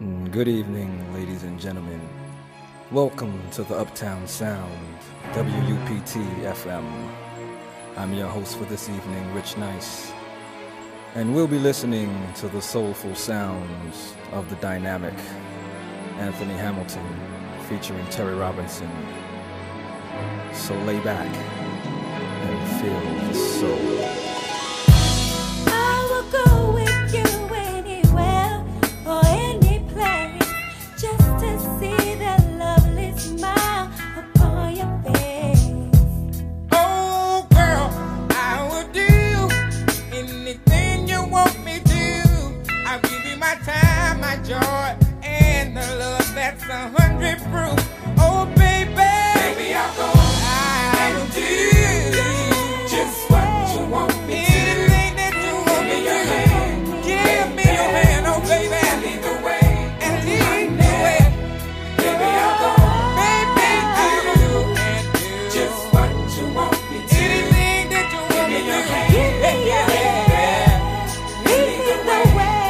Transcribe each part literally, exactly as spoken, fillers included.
Good evening, ladies and gentlemen. Welcome to the Uptown Sound, W U P T F M. I'm your host for this evening, Rich Nice, and we'll be listening to the soulful sounds of the dynamic Anthony Hamilton featuring Terry Robinson. So lay back and feel the soul. I will go with you anywhere or any place just to see that lovely smile upon your face. Oh, girl, I will do anything you want me to. I'll give you my time, my joy, and the love that's a hundred proof. Oh, baby, baby, I'll go I will do just what you want me to. Anything that you want me to. Give me your hand, oh, baby. And lead the way. And lead the way. Baby, I'll go. Baby, I will do and do just what you want me to. Anything that you want me to. Give me your hand. Give me your hand. Lead me the way.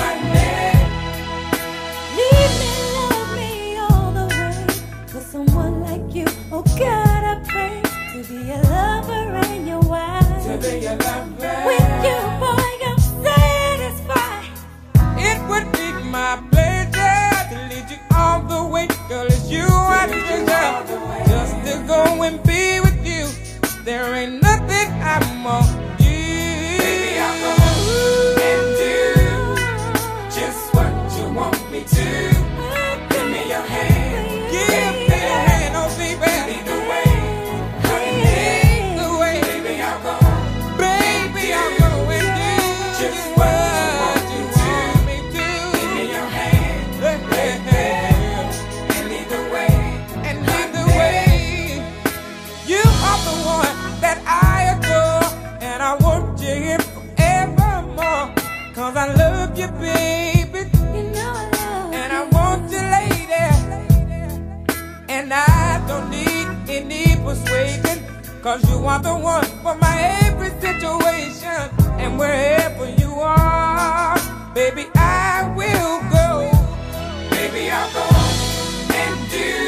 Lead me, love me all the way. For someone like you, oh God, I pray to be a lover and your wife. To be a lover. With you, boy, I'm satisfied. It would be my pleasure to lead you all the way. Girl, it's you I treasure. Just to go and be with you. There ain't nothing I'm on you. Baby, I'll go and do just what you want me to. Give me your hand. Give me your hand, oh baby. Lead the way. Lead the way. Baby, I'll go. Baby, I'll go and do just what you want me to. Give me your hand. And lead the way. And lead the way. You are the one that I adore, and I want you here forevermore. Cause I love you, baby. You know I love And I want you, lady. And I don't need any persuasion. Cause you are the one for my every situation. And wherever you are, baby, I will go. Baby, I'll go and do